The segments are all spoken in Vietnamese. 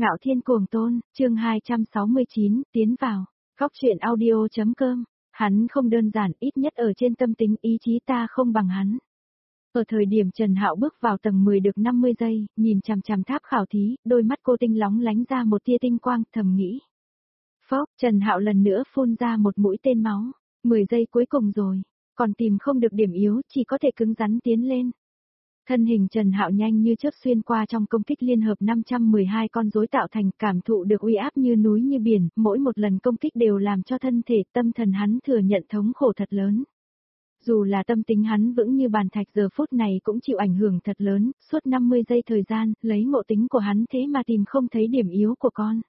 Ngạo Thiên Cuồng Tôn, chương 269, tiến vào. Góc truyện audio.com. Hắn không đơn giản, ít nhất ở trên tâm tính ý chí ta không bằng hắn. Ở thời điểm Trần Hạo bước vào tầng 10 được 50 giây, nhìn chằm chằm tháp khảo thí, đôi mắt cô tinh lóng lánh ra một tia tinh quang, thầm nghĩ. Phốc, Trần Hạo lần nữa phun ra một mũi tên máu. 10 giây cuối cùng rồi, còn tìm không được điểm yếu, chỉ có thể cứng rắn tiến lên. Thân hình Trần Hạo nhanh như chớp xuyên qua trong công kích liên hợp 512 con rối tạo thành, cảm thụ được uy áp như núi như biển, mỗi một lần công kích đều làm cho thân thể tâm thần hắn thừa nhận thống khổ thật lớn. Dù là tâm tính hắn vững như bàn thạch giờ phút này cũng chịu ảnh hưởng thật lớn, suốt 50 giây thời gian, lấy ngộ tính của hắn thế mà tìm không thấy điểm yếu của con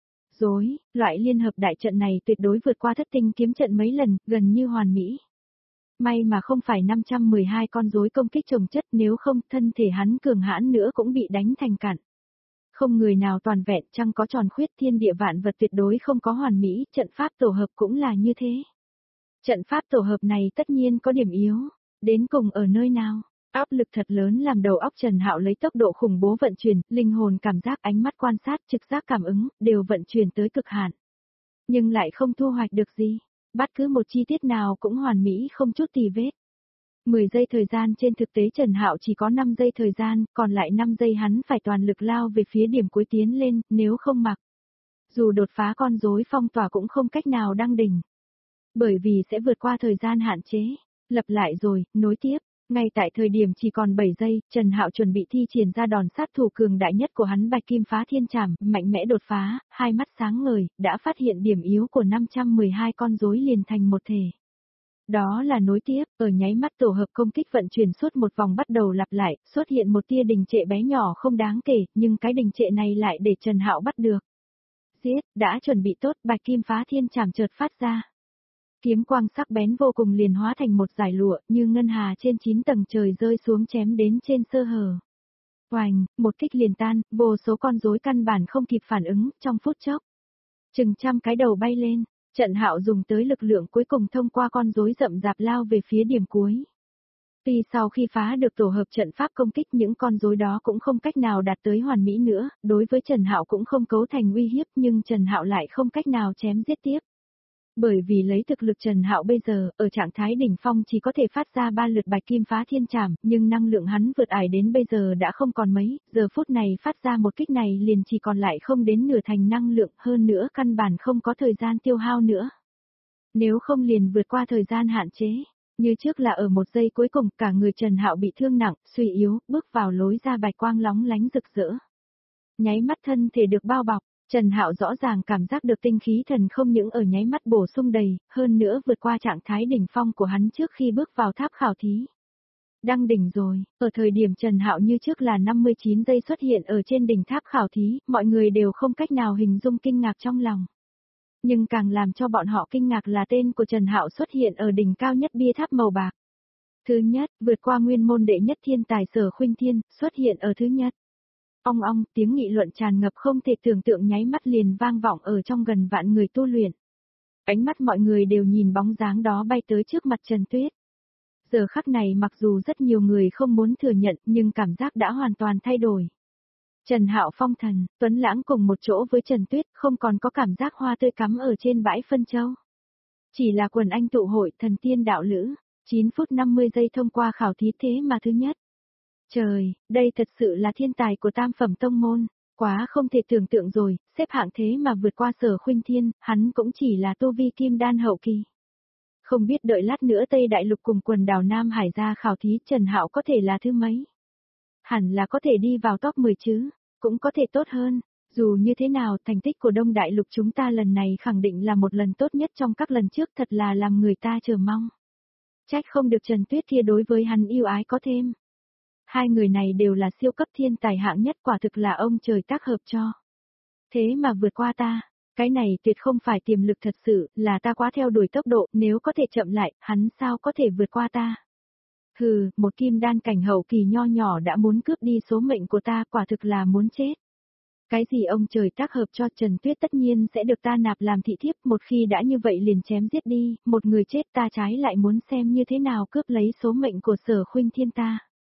rối, loại liên hợp đại trận này tuyệt đối vượt qua thất tinh kiếm trận mấy lần, gần như hoàn mỹ. May mà không phải 512 con rối công kích chồng chất, nếu không thân thể hắn cường hãn nữa cũng bị đánh thành cặn. Không người nào toàn vẹn, chăng có tròn khuyết, thiên địa vạn vật tuyệt đối không có hoàn mỹ, trận pháp tổ hợp cũng là như thế. Trận pháp tổ hợp này tất nhiên có điểm yếu, đến cùng ở nơi nào? Áp lực thật lớn làm đầu óc Trần Hạo lấy tốc độ khủng bố vận chuyển, linh hồn cảm giác, ánh mắt quan sát, trực giác cảm ứng, đều vận chuyển tới cực hạn. Nhưng lại không thu hoạch được gì. Bất cứ một chi tiết nào cũng hoàn mỹ không chút tì vết. 10 giây thời gian trên thực tế Trần Hạo chỉ có 5 giây thời gian, còn lại 5 giây hắn phải toàn lực lao về phía điểm cuối tiến lên, nếu không mặc. Dù đột phá con rối phong tỏa cũng không cách nào đăng đỉnh. Bởi vì sẽ vượt qua thời gian hạn chế. Lập lại rồi, nối tiếp. Ngay tại thời điểm chỉ còn 7 giây, Trần Hạo chuẩn bị thi triển ra đòn sát thủ cường đại nhất của hắn, Bạch Kim Phá Thiên Trảm, mạnh mẽ đột phá, hai mắt sáng ngời, đã phát hiện điểm yếu của 512 con rối liền thành một thể. Đó là nối tiếp, ở nháy mắt tổ hợp công kích vận chuyển suốt một vòng bắt đầu lặp lại, xuất hiện một tia đình trệ bé nhỏ không đáng kể, nhưng cái đình trệ này lại để Trần Hạo bắt được. Giết, đã chuẩn bị tốt, Bạch Kim Phá Thiên Trảm chợt phát ra. Kiếm quang sắc bén vô cùng liền hóa thành một dải lụa, như ngân hà trên 9 tầng trời rơi xuống chém đến trên sơ hở. Oành, một kích liền tan, vô số con rối căn bản không kịp phản ứng, trong phút chốc. Chừng trăm cái đầu bay lên, Trần Hạo dùng tới lực lượng cuối cùng thông qua con rối rậm rạp lao về phía điểm cuối. Tuy sau khi phá được tổ hợp trận pháp công kích, những con rối đó cũng không cách nào đạt tới hoàn mỹ nữa, đối với Trần Hạo cũng không cấu thành uy hiếp, nhưng Trần Hạo lại không cách nào chém giết tiếp. Bởi vì lấy thực lực Trần Hạo bây giờ, ở trạng thái đỉnh phong chỉ có thể phát ra 3 lượt Bạch Kim Phá Thiên Trảm, nhưng năng lượng hắn vượt ải đến bây giờ đã không còn mấy, giờ phút này phát ra một kích này liền chỉ còn lại không đến nửa thành năng lượng, hơn nữa căn bản không có thời gian tiêu hao nữa. Nếu không liền vượt qua thời gian hạn chế, như trước là ở 1 giây cuối cùng, cả người Trần Hạo bị thương nặng, suy yếu, bước vào lối ra bạch quang lóng lánh rực rỡ. Nháy mắt thân thể được bao bọc. Trần Hạo rõ ràng cảm giác được tinh khí thần không những ở nháy mắt bổ sung đầy, hơn nữa vượt qua trạng thái đỉnh phong của hắn trước khi bước vào tháp khảo thí. Đăng đỉnh rồi, ở thời điểm Trần Hạo như trước là 59 giây xuất hiện ở trên đỉnh tháp khảo thí, mọi người đều không cách nào hình dung kinh ngạc trong lòng. Nhưng càng làm cho bọn họ kinh ngạc là tên của Trần Hạo xuất hiện ở đỉnh cao nhất bia tháp màu bạc. Thứ nhất, vượt qua nguyên môn đệ nhất thiên tài Sở Khuynh Thiên, xuất hiện ở thứ nhất. Ong ong, tiếng nghị luận tràn ngập không thể tưởng tượng nháy mắt liền vang vọng ở trong gần vạn người tu luyện. Ánh mắt mọi người đều nhìn bóng dáng đó bay tới trước mặt Trần Tuyết. Giờ khắc này mặc dù rất nhiều người không muốn thừa nhận nhưng cảm giác đã hoàn toàn thay đổi. Trần Hạo phong thần, tuấn lãng cùng một chỗ với Trần Tuyết, không còn có cảm giác hoa tươi cắm ở trên bãi phân châu. Chỉ là quần anh tụ hội thần tiên đạo lữ, 9 phút 50 giây thông qua khảo thí thế mà thứ nhất. Trời, đây thật sự là thiên tài của tam phẩm tông môn, quá không thể tưởng tượng rồi, xếp hạng thế mà vượt qua Sở Khuynh Thiên, hắn cũng chỉ là tu vi kim đan hậu kỳ. Không biết đợi lát nữa Tây Đại Lục cùng quần đảo Nam Hải ra khảo thí Trần Hạo có thể là thứ mấy? Hẳn là có thể đi vào top 10 chứ, cũng có thể tốt hơn, dù như thế nào thành tích của Đông Đại Lục chúng ta lần này khẳng định là một lần tốt nhất trong các lần trước, thật là làm người ta chờ mong. Trách không được Trần Tuyết kia đối với hắn yêu ái có thêm. Hai người này đều là siêu cấp thiên tài hạng nhất, quả thực là ông trời tác hợp cho. Thế mà vượt qua ta, cái này tuyệt không phải tiềm lực thật sự, là ta quá theo đuổi tốc độ, nếu có thể chậm lại, hắn sao có thể vượt qua ta. Hừ, một kim đan cảnh hậu kỳ nho nhỏ đã muốn cướp đi số mệnh của ta, quả thực là muốn chết. Cái gì ông trời tác hợp cho, Trần Tuyết tất nhiên sẽ được ta nạp làm thị thiếp, một khi đã như vậy liền chém giết đi, một người chết ta trái lại muốn xem như thế nào cướp lấy số mệnh của Sở Khuynh Thiên ta.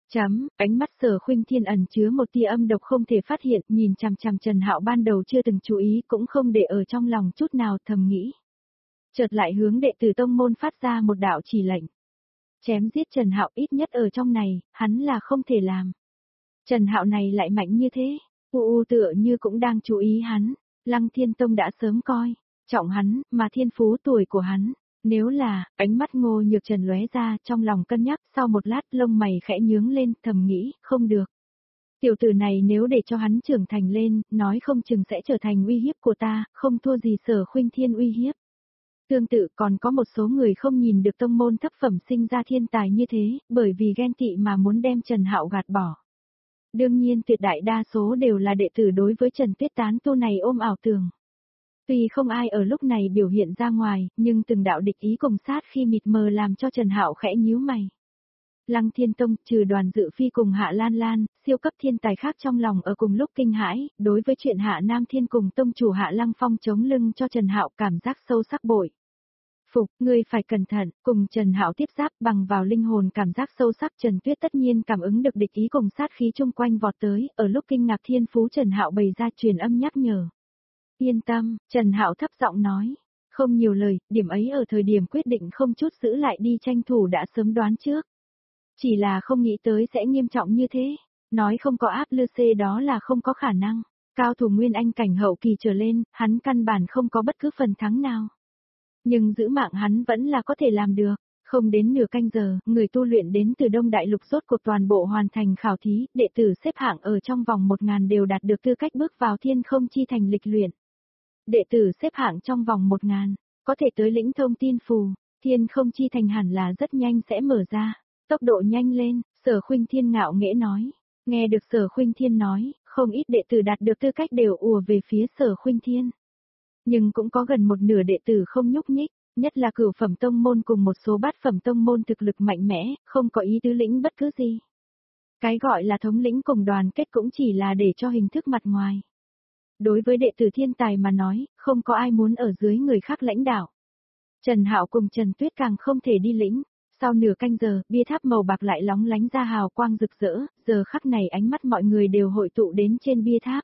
Ánh mắt Sở Khuynh Thiên ẩn chứa một tia âm độc không thể phát hiện, nhìn chằm chằm Trần Hạo ban đầu chưa từng chú ý cũng không để ở trong lòng chút nào, thầm nghĩ. Chợt lại hướng đệ tử tông môn phát ra một đạo chỉ lệnh. Chém giết Trần Hạo, ít nhất ở trong này, hắn là không thể làm. Trần Hạo này lại mạnh như thế, tựa như cũng đang chú ý hắn. Lăng Thiên Tông đã sớm coi trọng hắn, mà thiên phú tuổi của hắn. Nếu là, ánh mắt Ngô Nhược Trần lóe ra, trong lòng cân nhắc, sau một lát lông mày khẽ nhướng lên, thầm nghĩ, không được. Tiểu tử này nếu để cho hắn trưởng thành lên, nói không chừng sẽ trở thành uy hiếp của ta, không thua gì Sở Khuynh Thiên uy hiếp. Tương tự còn có một số người không nhìn được tông môn thấp phẩm sinh ra thiên tài như thế, bởi vì ghen tị mà muốn đem Trần Hạo gạt bỏ. Đương nhiên tuyệt đại đa số đều là đệ tử đối với Trần Tuyết tán tu này ôm ảo tưởng. Tuy không ai ở lúc này biểu hiện ra ngoài, nhưng từng đạo địch ý cùng sát khi mịt mờ làm cho Trần Hạo khẽ nhíu mày. Lăng Thiên Tông, trừ Đoàn Dự Phi cùng Hạ Lan Lan, siêu cấp thiên tài khác trong lòng ở cùng lúc kinh hãi, đối với chuyện Hạ Nam Thiên cùng tông chủ Hạ Lăng Phong chống lưng cho Trần Hạo cảm giác sâu sắc bội. Phục, ngươi phải cẩn thận, cùng Trần Hạo tiếp giáp bằng vào linh hồn cảm giác sâu sắc, Trần Tuyết tất nhiên cảm ứng được địch ý cùng sát khí chung quanh vọt tới, ở lúc kinh ngạc thiên phú Trần Hạo bày ra truyền âm nhắc nhở. Yên tâm, Trần Hạo thấp giọng nói, không nhiều lời, điểm ấy ở thời điểm quyết định không chút giữ lại đi tranh thủ đã sớm đoán trước. Chỉ là không nghĩ tới sẽ nghiêm trọng như thế, nói không có áp lư xê đó là không có khả năng, cao thủ nguyên anh cảnh hậu kỳ trở lên, hắn căn bản không có bất cứ phần thắng nào. Nhưng giữ mạng hắn vẫn là có thể làm được, không đến nửa canh giờ, người tu luyện đến từ Đông Đại Lục rốt cuộc toàn bộ hoàn thành khảo thí, đệ tử xếp hạng ở trong vòng 1000 đều đạt được tư cách bước vào Thiên Không Chi Thành lịch luyện. Đệ tử xếp hạng trong vòng 1000, có thể tới lĩnh thông tin phù, Thiên Không Chi Thành hẳn là rất nhanh sẽ mở ra, tốc độ nhanh lên, Sở Khuynh Thiên ngạo nghễ nói. Nghe được Sở Khuynh Thiên nói, không ít đệ tử đạt được tư cách đều ùa về phía Sở Khuynh Thiên. Nhưng cũng có gần một nửa đệ tử không nhúc nhích, nhất là cửu phẩm tông môn cùng một số bát phẩm tông môn thực lực mạnh mẽ, không có ý tứ lĩnh bất cứ gì. Cái gọi là thống lĩnh cùng đoàn kết cũng chỉ là để cho hình thức mặt ngoài. Đối với đệ tử thiên tài mà nói, không có ai muốn ở dưới người khác lãnh đạo. Trần Hạo cùng Trần Tuyết càng không thể đi lĩnh. Sau nửa canh giờ, bia tháp màu bạc lại lóng lánh ra hào quang rực rỡ, giờ khắc này ánh mắt mọi người đều hội tụ đến trên bia tháp.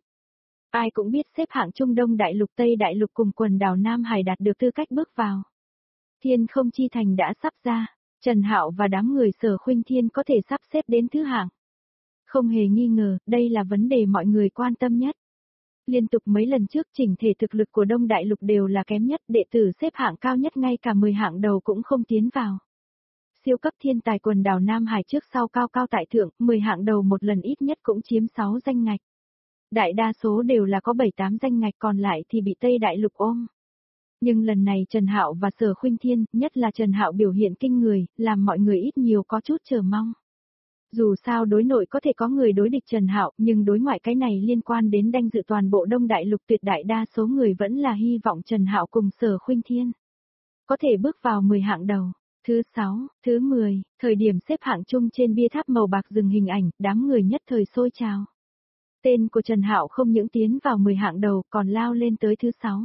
Ai cũng biết xếp hạng Trung Đông Đại Lục Tây Đại Lục cùng quần đảo Nam Hải đạt được tư cách bước vào. Thiên Không Chi Thành đã sắp ra, Trần Hạo và đám người Sở Khuynh Thiên có thể sắp xếp đến thứ hạng. Không hề nghi ngờ, đây là vấn đề mọi người quan tâm nhất. Liên tục mấy lần trước chỉnh thể thực lực của Đông Đại Lục đều là kém nhất, đệ tử xếp hạng cao nhất ngay cả 10 hạng đầu cũng không tiến vào. Siêu cấp thiên tài quần đảo Nam Hải trước sau cao cao tại thượng, 10 hạng đầu một lần ít nhất cũng chiếm 6 danh ngạch. Đại đa số đều là có 7-8 danh ngạch còn lại thì bị Tây Đại Lục ôm. Nhưng lần này Trần Hạo và Sở Khuynh Thiên, nhất là Trần Hạo biểu hiện kinh người, làm mọi người ít nhiều có chút chờ mong. Dù sao đối nội có thể có người đối địch Trần Hạo, nhưng đối ngoại cái này liên quan đến đanh dự toàn bộ Đông Đại Lục, tuyệt đại đa số người vẫn là hy vọng Trần Hạo cùng Sở Khuynh Thiên có thể bước vào 10 hạng đầu. Thứ 6, thứ 10, thời điểm xếp hạng chung trên bia tháp màu bạc dừng hình ảnh, đám người nhất thời sôi trào. Tên của Trần Hạo không những tiến vào 10 hạng đầu, còn lao lên tới thứ 6.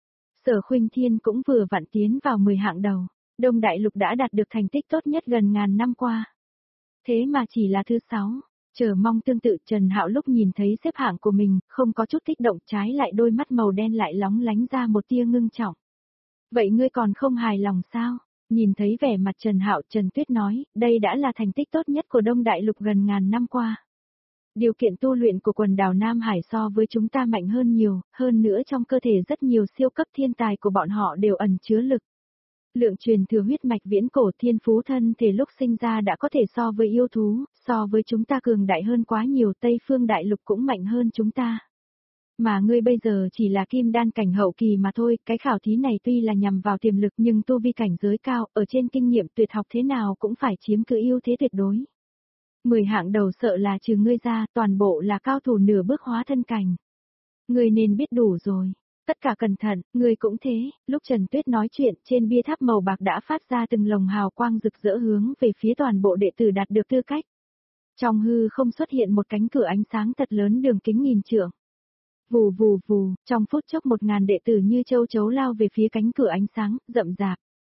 Sở Khuynh Thiên cũng vừa vặn tiến vào 10 hạng đầu. Đông Đại Lục đã đạt được thành tích tốt nhất gần ngàn năm qua. Thế mà chỉ là thứ 6. Chờ mong tương tự, Trần Hạo lúc nhìn thấy xếp hạng của mình, không có chút kích động, trái lại đôi mắt màu đen lại lóng lánh ra một tia ngưng trọng. Vậy ngươi còn không hài lòng sao? Nhìn thấy vẻ mặt Trần Hạo, Trần Tuyết nói, đây đã là thành tích tốt nhất của Đông Đại Lục gần ngàn năm qua. Điều kiện tu luyện của quần đảo Nam Hải so với chúng ta mạnh hơn nhiều, hơn nữa trong cơ thể rất nhiều siêu cấp thiên tài của bọn họ đều ẩn chứa lực. Lượng truyền thừa huyết mạch viễn cổ, thiên phú thân thể lúc sinh ra đã có thể so với yêu thú, so với chúng ta cường đại hơn quá nhiều, Tây Phương Đại Lục cũng mạnh hơn chúng ta. Mà ngươi bây giờ chỉ là kim đan cảnh hậu kỳ mà thôi, cái khảo thí này tuy là nhằm vào tiềm lực nhưng tu vi cảnh giới cao, ở trên kinh nghiệm tuyệt học thế nào cũng phải chiếm cứ ưu thế tuyệt đối. 10 hạng đầu sợ là trừ ngươi ra, toàn bộ là cao thủ nửa bước hóa thân cảnh. Ngươi nên biết đủ rồi. Tất cả cẩn thận, ngươi cũng thế. Lúc Trần Tuyết nói chuyện, trên bia tháp màu bạc đã phát ra từng lồng hào quang rực rỡ hướng về phía toàn bộ đệ tử đạt được tư cách. Trong hư không xuất hiện một cánh cửa ánh sáng thật lớn đường kính nghìn trượng. Vù vù vù, trong phút chốc 1000 đệ tử như châu chấu lao về phía cánh cửa ánh sáng, rậm rạp.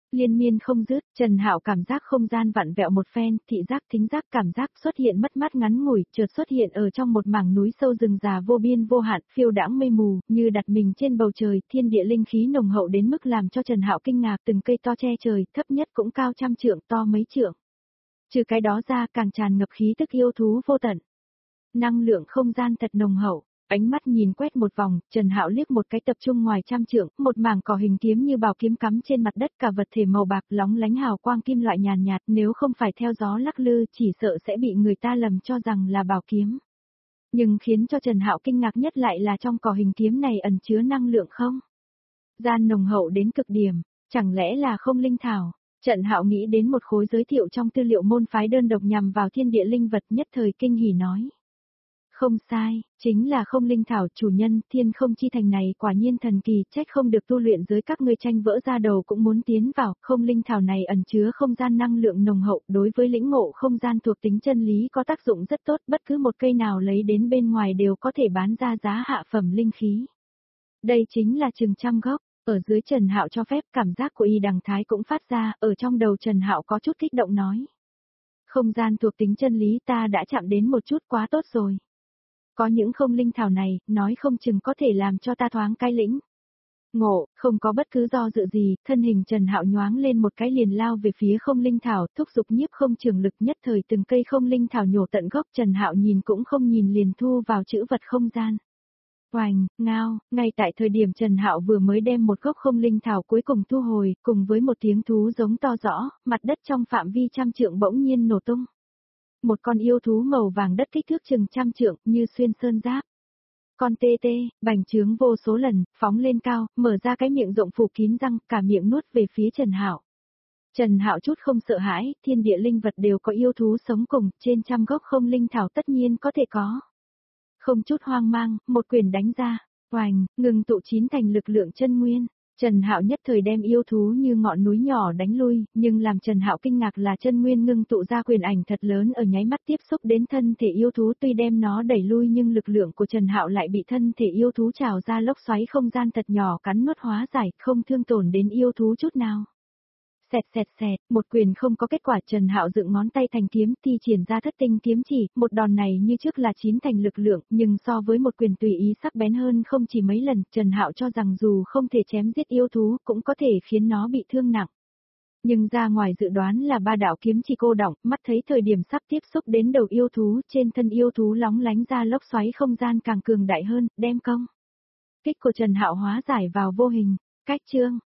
Liên miên không dứt, Trần Hạo cảm giác không gian vặn vẹo một phen, thị giác thính giác cảm giác xuất hiện mất mát ngắn ngủi, chợt xuất hiện ở trong một mảng núi sâu rừng già vô biên vô hạn, phiêu đãng mây mù, như đặt mình trên bầu trời, thiên địa linh khí nồng hậu đến mức làm cho Trần Hạo kinh ngạc, từng cây to che trời, thấp nhất cũng cao trăm trượng, to mấy trượng. Trừ cái đó ra, càng tràn ngập khí tức yêu thú vô tận. Năng lượng không gian thật nồng hậu. Ánh mắt nhìn quét một vòng, Trần Hạo liếc một cái tập trung ngoài trăm trượng, một mảng cỏ hình kiếm như bảo kiếm cắm trên mặt đất, cả vật thể màu bạc lóng lánh hào quang kim loại nhàn nhạt, nếu không phải theo gió lắc lư chỉ sợ sẽ bị người ta lầm cho rằng là bảo kiếm. Nhưng khiến cho Trần Hạo kinh ngạc nhất lại là trong cỏ hình kiếm này ẩn chứa năng lượng không gian nồng hậu đến cực điểm, chẳng lẽ là không linh thảo. Trần Hạo nghĩ đến một khối giới thiệu trong tư liệu môn phái đơn độc nhằm vào thiên địa linh vật, nhất thời kinh hỉ nói. Không sai, chính là không linh thảo, chủ nhân, thiên không chi thành này quả nhiên thần kỳ, trách không được tu luyện giới các ngươi tranh vỡ ra đầu cũng muốn tiến vào, không linh thảo này ẩn chứa không gian năng lượng nồng hậu, đối với lĩnh ngộ không gian thuộc tính chân lý có tác dụng rất tốt, bất cứ một cây nào lấy đến bên ngoài đều có thể bán ra giá hạ phẩm linh khí. Đây chính là chừng trăm gốc. Ở dưới Trần Hạo cho phép, cảm giác của Y Đằng Thái cũng phát ra, ở trong đầu Trần Hạo có chút kích động nói. Không gian thuộc tính chân lý ta đã chạm đến một chút, quá tốt rồi. Có những không linh thảo này, nói không chừng có thể làm cho ta thoáng cái lĩnh. Ngộ, không có bất cứ do dự gì, thân hình Trần Hạo nhoáng lên một cái liền lao về phía không linh thảo, thúc giục nhiếp không trường lực, nhất thời từng cây không linh thảo nhổ tận gốc, Trần Hạo nhìn cũng không nhìn liền thu vào chữ vật không gian. Oành, ngao, ngay tại thời điểm Trần Hạo vừa mới đem một gốc không linh thảo cuối cùng thu hồi, cùng với một tiếng thú giống to rõ, mặt đất trong phạm vi trăm trượng bỗng nhiên nổ tung. Một con yêu thú màu vàng đất kích thước chừng trăm trượng, như xuyên sơn giáp. Con tê tê, bành trướng vô số lần, phóng lên cao, mở ra cái miệng rộng phủ kín răng, cả miệng nuốt về phía Trần Hạo. Trần Hạo chút không sợ hãi, thiên địa linh vật đều có yêu thú sống cùng, trên trăm gốc không linh thảo tất nhiên có thể có. Không chút hoang mang, một quyền đánh ra, oành, ngừng tụ chín thành lực lượng chân nguyên. Trần Hạo nhất thời đem yêu thú như ngọn núi nhỏ đánh lui, nhưng làm Trần Hạo kinh ngạc là chân nguyên ngưng tụ ra quyền ảnh thật lớn ở nháy mắt tiếp xúc đến thân thể yêu thú, tuy đem nó đẩy lui nhưng lực lượng của Trần Hạo lại bị thân thể yêu thú trào ra lốc xoáy không gian thật nhỏ cắn nuốt hóa giải, không thương tổn đến yêu thú chút nào. Xẹt xẹt xẹt, một quyền không có kết quả, Trần Hạo dựng ngón tay thành kiếm, thi triển ra thất tinh kiếm chỉ, một đòn này như trước là chín thành lực lượng, nhưng so với một quyền tùy ý sắc bén hơn không chỉ mấy lần, Trần Hạo cho rằng dù không thể chém giết yêu thú, cũng có thể khiến nó bị thương nặng. Nhưng ra ngoài dự đoán là ba đạo kiếm chỉ cô đọng, mắt thấy thời điểm sắp tiếp xúc đến đầu yêu thú, trên thân yêu thú lóng lánh ra lốc xoáy không gian càng cường đại hơn, đem công kích của Trần Hạo hóa giải vào vô hình. Cách chương